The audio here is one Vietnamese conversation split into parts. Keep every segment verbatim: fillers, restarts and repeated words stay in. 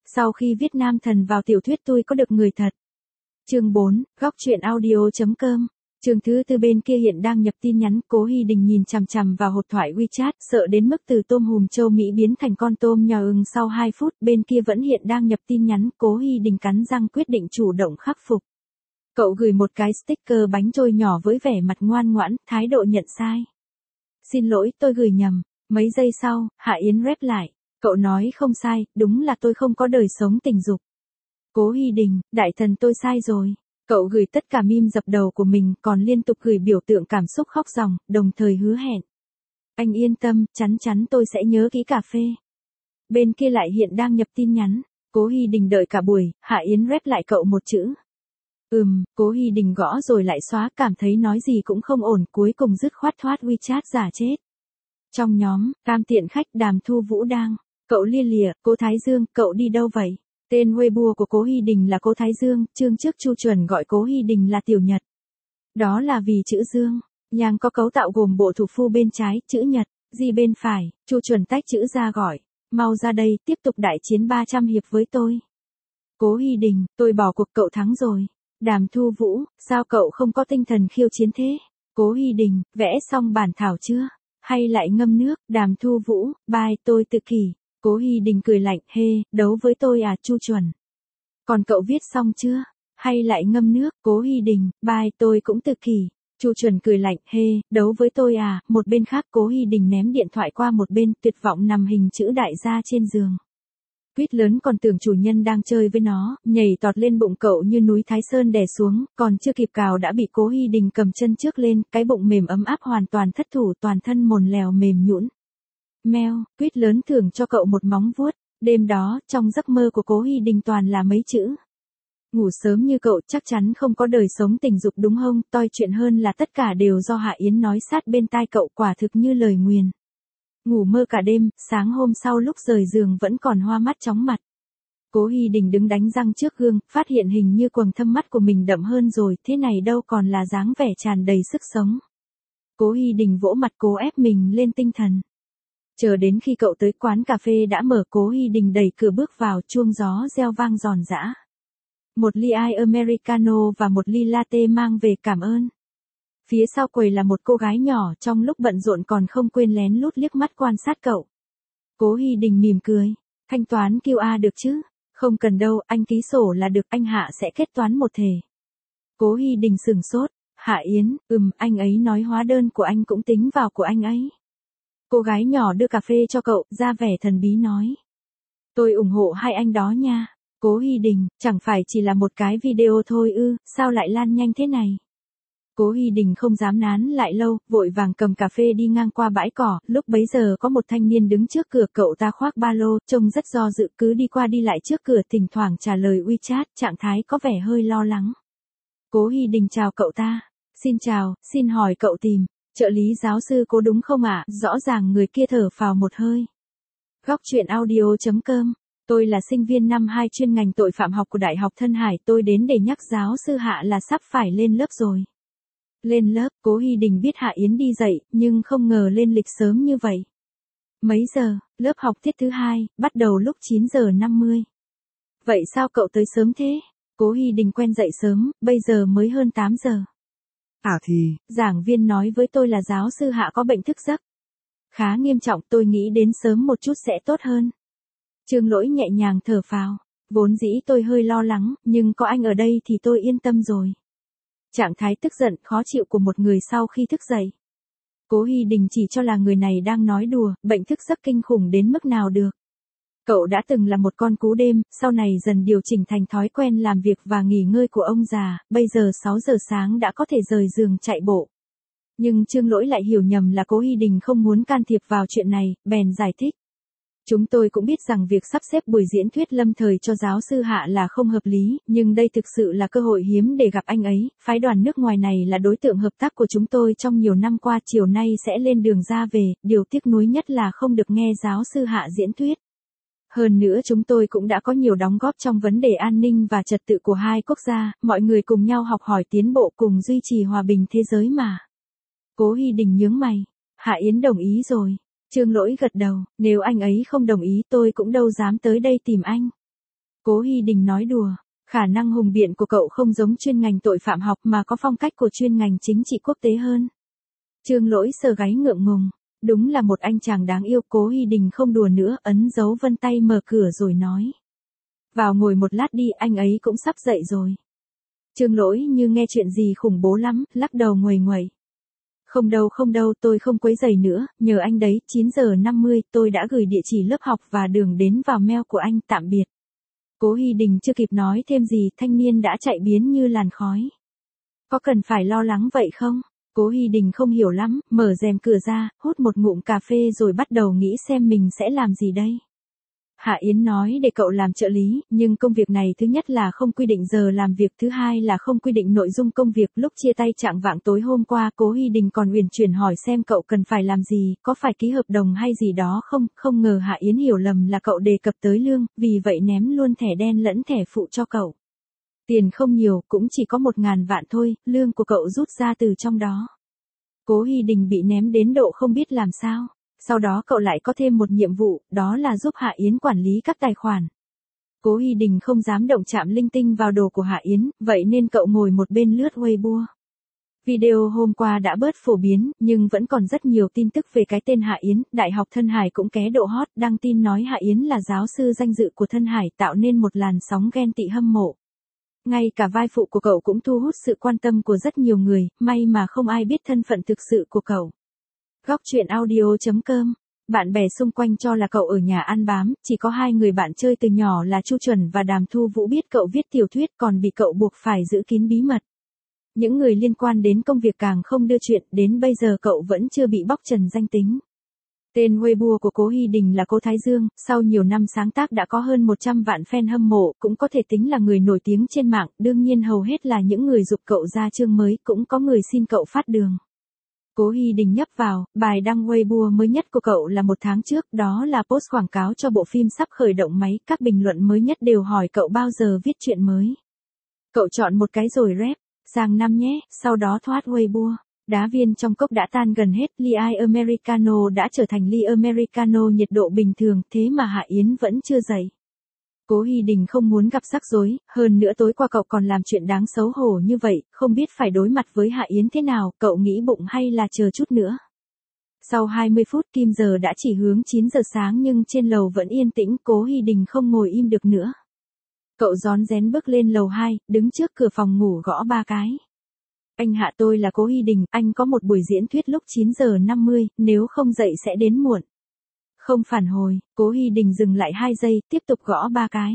Sau khi viết nam thần vào tiểu thuyết tôi có được người thật. Chương bốn, góc truyện audio.com. Chương thứ tư bên kia hiện đang nhập tin nhắn, Cố Hy Đình nhìn chằm chằm vào hộp thoại WeChat, sợ đến mức từ tôm hùm châu Mỹ biến thành con tôm nhò ưng sau hai phút, bên kia vẫn hiện đang nhập tin nhắn, Cố Hy Đình cắn răng quyết định chủ động khắc phục. Cậu gửi một cái sticker bánh trôi nhỏ với vẻ mặt ngoan ngoãn, thái độ nhận sai. Xin lỗi, tôi gửi nhầm. Mấy giây sau, Hạ Yến rep lại. Cậu nói không sai, đúng là tôi không có đời sống tình dục. Cố Hy Đình, đại thần tôi sai rồi. Cậu gửi tất cả meme dập đầu của mình, còn liên tục gửi biểu tượng cảm xúc khóc ròng, đồng thời hứa hẹn. Anh yên tâm, chắn chắn tôi sẽ nhớ kỹ cà phê. Bên kia lại hiện đang nhập tin nhắn. Cố Hy Đình đợi cả buổi, Hạ Yến rep lại cậu một chữ. Ừm, Cố Hy Đình gõ rồi lại xóa, cảm thấy nói gì cũng không ổn, cuối cùng dứt khoát thoát WeChat giả chết. Trong nhóm, cam tiện khách Đàm Thu Vũ đang. Cậu lia lịa, Cố Thái Dương, cậu đi đâu vậy? Tên Weibo của Cố Hy Đình là Cố Thái Dương, chương trước Chu Chuẩn gọi Cố Hy Đình là Tiểu Nhật. Đó là vì chữ Dương, nhang có cấu tạo gồm bộ thủ phu bên trái, chữ Nhật, di bên phải, Chu Chuẩn tách chữ ra gọi. Mau ra đây, tiếp tục đại chiến ba trăm hiệp với tôi. Cố Hy Đình, tôi bỏ cuộc, cậu thắng rồi. Đàm Thu Vũ, sao cậu không có tinh thần khiêu chiến thế? Cố Hy Đình, vẽ xong bản thảo chưa? Hay lại ngâm nước? Đàm Thu Vũ, bye, tôi tự kỷ. Cố Hy Đình cười lạnh, hê, đấu với tôi à? Chu Chuẩn. Còn cậu viết xong chưa? Hay lại ngâm nước? Cố Hy Đình, bye, tôi cũng tự kỷ. Chu Chuẩn cười lạnh, hê, đấu với tôi à? Một bên khác Cố Hy Đình ném điện thoại qua một bên, tuyệt vọng nằm hình chữ đại gia trên giường. Quýt lớn còn tưởng chủ nhân đang chơi với nó, nhảy tọt lên bụng cậu như núi Thái Sơn đè xuống, còn chưa kịp cào đã bị Cố Hy Đình cầm chân trước lên, cái bụng mềm ấm áp hoàn toàn thất thủ, toàn thân mồn lèo mềm nhũn. Meo, quýt lớn thưởng cho cậu một móng vuốt. Đêm đó, trong giấc mơ của Cố Hy Đình toàn là mấy chữ. Ngủ sớm như cậu chắc chắn không có đời sống tình dục đúng không? Toi chuyện hơn là tất cả đều do Hạ Yến nói sát bên tai cậu, quả thực như lời nguyền. Ngủ mơ cả đêm, sáng hôm sau lúc rời giường vẫn còn hoa mắt chóng mặt. Cố Hy Đình đứng đánh răng trước gương, phát hiện hình như quầng thâm mắt của mình đậm hơn rồi, thế này đâu còn là dáng vẻ tràn đầy sức sống. Cố Hy Đình vỗ mặt cố ép mình lên tinh thần. Chờ đến khi cậu tới quán cà phê đã mở, Cố Hy Đình đẩy cửa bước vào, chuông gió reo vang giòn giã. Một ly ice americano và một ly latte mang về cảm ơn. Phía sau quầy là một cô gái nhỏ, trong lúc bận rộn còn không quên lén lút liếc mắt quan sát cậu. Cố Hy Đình mỉm cười, thanh toán quy rờ được chứ? Không cần đâu, anh ký sổ là được, anh Hạ sẽ kết toán một thể. Cố Hy Đình sửng sốt, Hạ Yến, ừm, anh ấy nói hóa đơn của anh cũng tính vào của anh ấy. Cô gái nhỏ đưa cà phê cho cậu, ra vẻ thần bí nói. Tôi ủng hộ hai anh đó nha. Cố Hy Đình, chẳng phải chỉ là một cái video thôi ư, sao lại lan nhanh thế này? Cố Hy Đình không dám nán lại lâu, vội vàng cầm cà phê đi ngang qua bãi cỏ, lúc bấy giờ có một thanh niên đứng trước cửa, cậu ta khoác ba lô, trông rất do dự, cứ đi qua đi lại trước cửa, thỉnh thoảng trả lời WeChat, trạng thái có vẻ hơi lo lắng. Cố Hy Đình chào cậu ta. Xin chào, xin hỏi cậu tìm trợ lý giáo sư Cố đúng không ạ? À? Rõ ràng người kia thở phào một hơi. Góc truyện audio.com. Tôi là sinh viên năm hai chuyên ngành tội phạm học của Đại học Thân Hải, tôi đến để nhắc giáo sư Hạ là sắp phải lên lớp rồi. Lên lớp, Cố Hy Đình biết Hạ Yến đi dậy, nhưng không ngờ lên lịch sớm như vậy. Mấy giờ? Lớp học tiết thứ hai, bắt đầu lúc chín giờ năm mươi. Vậy sao cậu tới sớm thế? Cố Hy Đình quen dậy sớm, bây giờ mới hơn tám giờ. À thì, giảng viên nói với tôi là giáo sư Hạ có bệnh thức giấc. Khá nghiêm trọng, tôi nghĩ đến sớm một chút sẽ tốt hơn. Trương Lỗi nhẹ nhàng thở phào. Vốn dĩ tôi hơi lo lắng, nhưng có anh ở đây thì tôi yên tâm rồi. Trạng thái tức giận, khó chịu của một người sau khi thức dậy. Cố Hy Đình chỉ cho là người này đang nói đùa, bệnh thức giấc kinh khủng đến mức nào được. Cậu đã từng là một con cú đêm, sau này dần điều chỉnh thành thói quen làm việc và nghỉ ngơi của ông già, bây giờ sáu giờ sáng đã có thể rời giường chạy bộ. Nhưng Trương Lỗi lại hiểu nhầm là Cố Hy Đình không muốn can thiệp vào chuyện này, bèn giải thích. Chúng tôi cũng biết rằng việc sắp xếp buổi diễn thuyết lâm thời cho giáo sư Hạ là không hợp lý, nhưng đây thực sự là cơ hội hiếm để gặp anh ấy. Phái đoàn nước ngoài này là đối tượng hợp tác của chúng tôi trong nhiều năm qua, chiều nay sẽ lên đường ra về, điều tiếc nuối nhất là không được nghe giáo sư Hạ diễn thuyết. Hơn nữa chúng tôi cũng đã có nhiều đóng góp trong vấn đề an ninh và trật tự của hai quốc gia, mọi người cùng nhau học hỏi tiến bộ cùng duy trì hòa bình thế giới mà. Cố Hy Đình nhướng mày. Hạ Yến đồng ý rồi. Trương Lỗi gật đầu, nếu anh ấy không đồng ý tôi cũng đâu dám tới đây tìm anh. Cố Hy Đình nói đùa, khả năng hùng biện của cậu không giống chuyên ngành tội phạm học mà có phong cách của chuyên ngành chính trị quốc tế hơn. Trương Lỗi sờ gáy ngượng ngùng, đúng là một anh chàng đáng yêu. Cố Hy Đình không đùa nữa, ấn dấu vân tay mở cửa rồi nói. Vào ngồi một lát đi, anh ấy cũng sắp dậy rồi. Trương Lỗi như nghe chuyện gì khủng bố lắm, lắc đầu nguầy nguậy. Không đâu không đâu, tôi không quấy rầy nữa, nhờ anh đấy. Chín giờ năm mươi tôi đã gửi địa chỉ lớp học và đường đến vào mail của anh, tạm biệt. Cố Hy Đình chưa kịp nói thêm gì, thanh niên đã chạy biến như làn khói. Có cần phải lo lắng vậy không? Cố Hy Đình không hiểu lắm, mở rèm cửa ra, hút một ngụm cà phê rồi bắt đầu nghĩ xem mình sẽ làm gì đây. Hạ Yến nói để cậu làm trợ lý, nhưng công việc này thứ nhất là không quy định giờ làm việc, thứ hai là không quy định nội dung công việc. Lúc chia tay chạng vạng tối hôm qua, Cố Hy Đình còn uyển chuyển hỏi xem cậu cần phải làm gì, có phải ký hợp đồng hay gì đó không, không ngờ Hạ Yến hiểu lầm là cậu đề cập tới lương, vì vậy ném luôn thẻ đen lẫn thẻ phụ cho cậu. Tiền không nhiều, cũng chỉ có một ngàn vạn thôi, lương của cậu rút ra từ trong đó. Cố Hy Đình bị ném đến độ không biết làm sao. Sau đó cậu lại có thêm một nhiệm vụ, đó là giúp Hạ Yến quản lý các tài khoản. Cố Hy Đình không dám động chạm linh tinh vào đồ của Hạ Yến, vậy nên cậu ngồi một bên lướt Weibo. Video hôm qua đã bớt phổ biến, nhưng vẫn còn rất nhiều tin tức về cái tên Hạ Yến. Đại học Thân Hải cũng ké độ hot, đăng tin nói Hạ Yến là giáo sư danh dự của Thân Hải, tạo nên một làn sóng ghen tị hâm mộ. Ngay cả vai phụ của cậu cũng thu hút sự quan tâm của rất nhiều người, may mà không ai biết thân phận thực sự của cậu. Góc chuyện audio chấm com. Bạn bè xung quanh cho là cậu ở nhà ăn bám, chỉ có hai người bạn chơi từ nhỏ là Chu Chuẩn và Đàm Thu Vũ biết cậu viết tiểu thuyết, còn bị cậu buộc phải giữ kín bí mật. Những người liên quan đến công việc càng không đưa chuyện, đến bây giờ cậu vẫn chưa bị bóc trần danh tính. Tên Weibo của Cố Hy Đình là Cố Thái Dương, sau nhiều năm sáng tác đã có hơn một trăm vạn fan hâm mộ, cũng có thể tính là người nổi tiếng trên mạng, đương nhiên hầu hết là những người giục cậu ra chương mới, cũng có người xin cậu phát đường. Cố Hy Đình nhấp vào, bài đăng Weibo mới nhất của cậu là một tháng trước, đó là post quảng cáo cho bộ phim sắp khởi động máy, các bình luận mới nhất đều hỏi cậu bao giờ viết chuyện mới. Cậu chọn một cái rồi rep, sang năm nhé, sau đó thoát Weibo. Đá viên trong cốc đã tan gần hết, ly Americano đã trở thành ly Americano nhiệt độ bình thường, thế mà Hạ Yến vẫn chưa dậy. Cố Hy Đình không muốn gặp rắc rối, hơn nữa tối qua cậu còn làm chuyện đáng xấu hổ như vậy, không biết phải đối mặt với Hạ Yến thế nào, cậu nghĩ bụng hay là chờ chút nữa. Sau hai mươi phút kim giờ đã chỉ hướng chín giờ sáng nhưng trên lầu vẫn yên tĩnh, Cố Hy Đình không ngồi im được nữa. Cậu rón rén bước lên lầu hai, đứng trước cửa phòng ngủ gõ ba cái. Anh Hạ, tôi là Cố Hy Đình, anh có một buổi diễn thuyết lúc chín giờ năm mươi, nếu không dậy sẽ đến muộn. Không phản hồi, Cố Hy Đình dừng lại hai giây, tiếp tục gõ ba cái.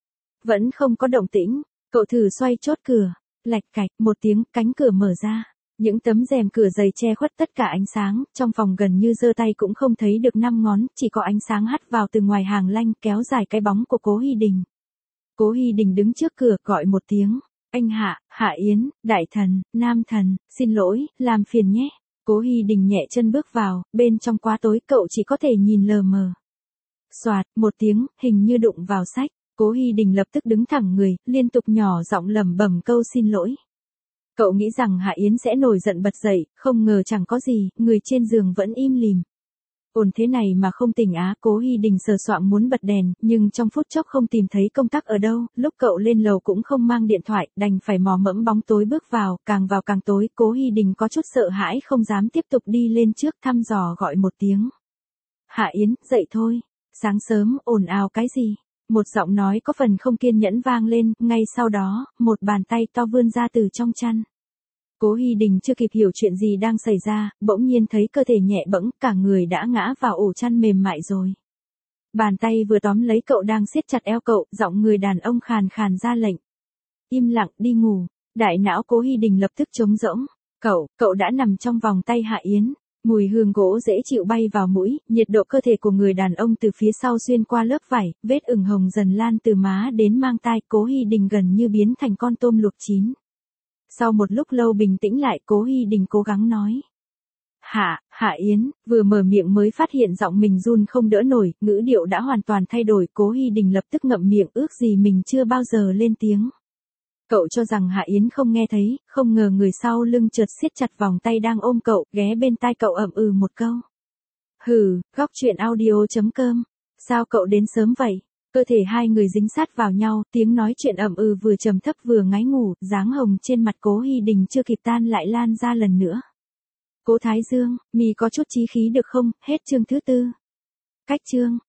Vẫn không có động tĩnh, cậu thử xoay chốt cửa, lạch cạch, một tiếng, cánh cửa mở ra. Những tấm rèm cửa dày che khuất tất cả ánh sáng, trong phòng gần như giơ tay cũng không thấy được năm ngón, chỉ có ánh sáng hắt vào từ ngoài hàng lanh kéo dài cái bóng của Cố Hy Đình. Cố Hy Đình đứng trước cửa gọi một tiếng. Anh Hạ, Hạ Yến, Đại Thần, Nam Thần, xin lỗi, làm phiền nhé. Cố Hy Đình nhẹ chân bước vào, bên trong quá tối cậu chỉ có thể nhìn lờ mờ. Xoạt, một tiếng, hình như đụng vào sách. Cố Hy Đình lập tức đứng thẳng người, liên tục nhỏ giọng lẩm bẩm câu xin lỗi. Cậu nghĩ rằng Hạ Yến sẽ nổi giận bật dậy, không ngờ chẳng có gì, người trên giường vẫn im lìm. Ồn thế này mà không tỉnh á, Cố Hy Đình sờ soạng muốn bật đèn, nhưng trong phút chốc không tìm thấy công tắc ở đâu, lúc cậu lên lầu cũng không mang điện thoại, đành phải mò mẫm bóng tối bước vào, càng vào càng tối, Cố Hy Đình có chút sợ hãi không dám tiếp tục đi lên trước, thăm dò gọi một tiếng. Hạ Yến, dậy thôi. Sáng sớm, ồn ào cái gì? Một giọng nói có phần không kiên nhẫn vang lên, ngay sau đó, một bàn tay to vươn ra từ trong chăn. Cố Hy Đình chưa kịp hiểu chuyện gì đang xảy ra, bỗng nhiên thấy cơ thể nhẹ bẫng, cả người đã ngã vào ổ chăn mềm mại rồi. Bàn tay vừa tóm lấy cậu đang siết chặt eo cậu, giọng người đàn ông khàn khàn ra lệnh. Im lặng, đi ngủ. Đại não Cố Hy Đình lập tức trống rỗng. Cậu, cậu đã nằm trong vòng tay Hạ Yến. Mùi hương gỗ dễ chịu bay vào mũi, nhiệt độ cơ thể của người đàn ông từ phía sau xuyên qua lớp vải, vết ửng hồng dần lan từ má đến mang tai, Cố Hy Đình gần như biến thành con tôm luộc chín. Sau một lúc lâu bình tĩnh lại, Cố Hy Đình cố gắng nói. Hạ, Hạ Yến, vừa mở miệng mới phát hiện giọng mình run không đỡ nổi, ngữ điệu đã hoàn toàn thay đổi, Cố Hy Đình lập tức ngậm miệng ước gì mình chưa bao giờ lên tiếng. Cậu cho rằng Hạ Yến không nghe thấy, không ngờ người sau lưng chợt siết chặt vòng tay đang ôm cậu, ghé bên tai cậu ậm ừ một câu. Hừ, góc chuyện audio chấm com. Sao cậu đến sớm vậy? Cơ thể hai người dính sát vào nhau, tiếng nói chuyện ậm ừ vừa trầm thấp vừa ngái ngủ, dáng hồng trên mặt Cố Hy Đình chưa kịp tan lại lan ra lần nữa. Cố Thái Dương, mì có chút chí khí được không, hết chương thứ tư. Cách chương.